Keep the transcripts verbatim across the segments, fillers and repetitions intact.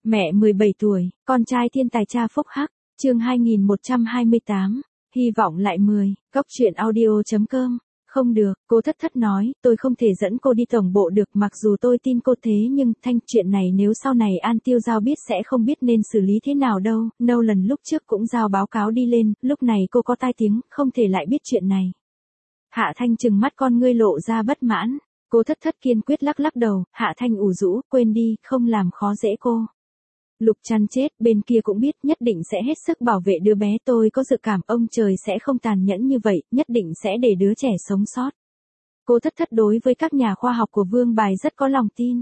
Mẹ mười bảy tuổi, con trai thiên tài cha phúc hắc, chương hai nghìn một trăm hai mươi tám, hy vọng lại mười, góc truyện audio.com. Không được, cô thất thất nói, tôi không thể dẫn cô đi tổng bộ được, mặc dù tôi tin cô thế nhưng, Thanh, chuyện này nếu sau này An Tiêu Giao biết sẽ không biết nên xử lý thế nào đâu. Nolan lúc trước cũng giao báo cáo đi lên, lúc này cô có tai tiếng, không thể lại biết chuyện này. Hạ Thanh trừng mắt con ngươi lộ ra bất mãn. Cô thất thất kiên quyết lắc lắc đầu. Hạ Thanh ủ rũ, quên đi, không làm khó dễ cô. Lục Trăn chết, bên kia cũng biết, nhất định sẽ hết sức bảo vệ đứa bé. Tôi có dự cảm ông trời sẽ không tàn nhẫn như vậy, nhất định sẽ để đứa trẻ sống sót. Cô thất thất đối với các nhà khoa học của Vương Bài rất có lòng tin.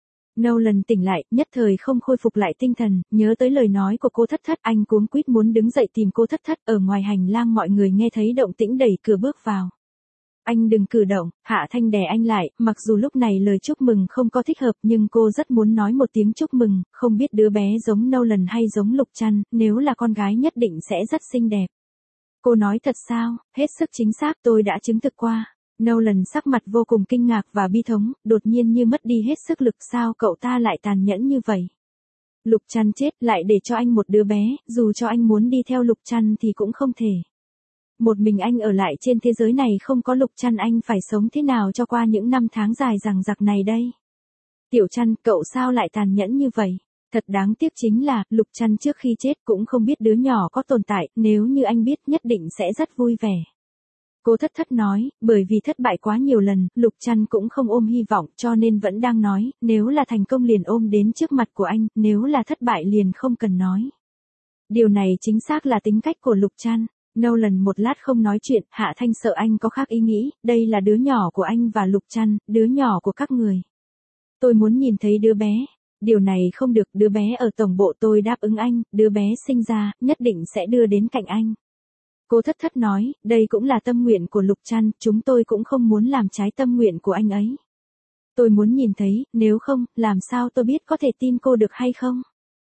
Nolan tỉnh lại, nhất thời không khôi phục lại tinh thần, nhớ tới lời nói của cô thất thất, anh cuống quýt muốn đứng dậy tìm cô thất thất. Ở ngoài hành lang mọi người nghe thấy động tĩnh đẩy cửa bước vào. Anh đừng cử động, Hạ Thanh đè anh lại, mặc dù lúc này lời chúc mừng không có thích hợp nhưng cô rất muốn nói một tiếng chúc mừng, không biết đứa bé giống Nolan hay giống Lục Trăn, nếu là con gái nhất định sẽ rất xinh đẹp. Cô nói thật sao, hết sức chính xác, tôi đã chứng thực qua. Nolan sắc mặt vô cùng kinh ngạc và bi thống, đột nhiên như mất đi hết sức lực, sao cậu ta lại tàn nhẫn như vậy. Lục Trăn chết lại để cho anh một đứa bé, dù cho anh muốn đi theo Lục Trăn thì cũng không thể. Một mình anh ở lại trên thế giới này không có Lục Trăn, anh phải sống thế nào cho qua những năm tháng dài dằng dặc này đây? Tiểu Trăn, cậu sao lại tàn nhẫn như vậy? Thật đáng tiếc chính là, Lục Trăn trước khi chết cũng không biết đứa nhỏ có tồn tại, nếu như anh biết nhất định sẽ rất vui vẻ. Cô thất thất nói, bởi vì thất bại quá nhiều lần, Lục Trăn cũng không ôm hy vọng cho nên vẫn đang nói, nếu là thành công liền ôm đến trước mặt của anh, nếu là thất bại liền không cần nói. Điều này chính xác là tính cách của Lục Trăn. Nolan một lát không nói chuyện, Hạ Thanh sợ anh có khác ý nghĩ, đây là đứa nhỏ của anh và Lục Trăn, đứa nhỏ của các người. Tôi muốn nhìn thấy đứa bé. Điều này không được, đứa bé ở tổng bộ tôi đáp ứng anh, đứa bé sinh ra, nhất định sẽ đưa đến cạnh anh. Cô thất thất nói, đây cũng là tâm nguyện của Lục Trăn, chúng tôi cũng không muốn làm trái tâm nguyện của anh ấy. Tôi muốn nhìn thấy, nếu không, làm sao tôi biết có thể tin cô được hay không?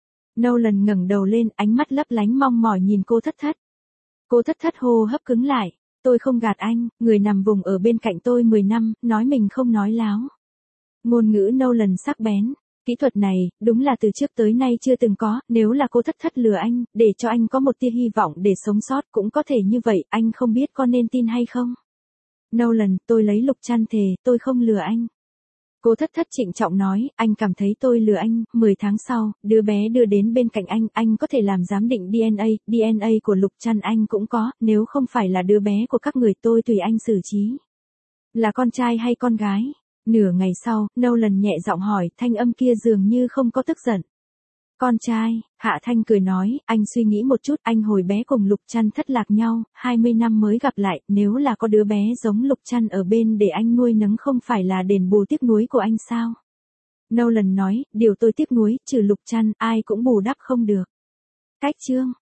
Nolan ngẩng đầu lên, ánh mắt lấp lánh mong mỏi nhìn cô thất thất. Cô thất thất hô hấp cứng lại, tôi không gạt anh, người nằm vùng ở bên cạnh tôi mười năm, nói mình không nói láo. Ngôn ngữ Nolan sắc bén, kỹ thuật này, đúng là từ trước tới nay chưa từng có, nếu là cô thất thất lừa anh, để cho anh có một tia hy vọng để sống sót cũng có thể như vậy, anh không biết có nên tin hay không. Nolan, tôi lấy Lục Trăn thề, tôi không lừa anh. Cô thất thất trịnh trọng nói, anh cảm thấy tôi lừa anh, mười tháng sau, đứa bé đưa đến bên cạnh anh, anh có thể làm giám định đê en a, đê en a của Lục Trăn anh cũng có, nếu không phải là đứa bé của các người tôi tùy anh xử trí. Là con trai hay con gái? Nửa ngày sau, Nolan nhẹ giọng hỏi, thanh âm kia dường như không có tức giận. Con trai, Hạ Thanh cười nói, anh suy nghĩ một chút, anh hồi bé cùng Lục Trăn thất lạc nhau, hai mươi năm mới gặp lại, nếu là có đứa bé giống Lục Trăn ở bên để anh nuôi nấng không phải là đền bù tiếc nuối của anh sao? Nolan nói, điều tôi tiếc nuối, trừ Lục Trăn, ai cũng bù đắp không được. Cách chương.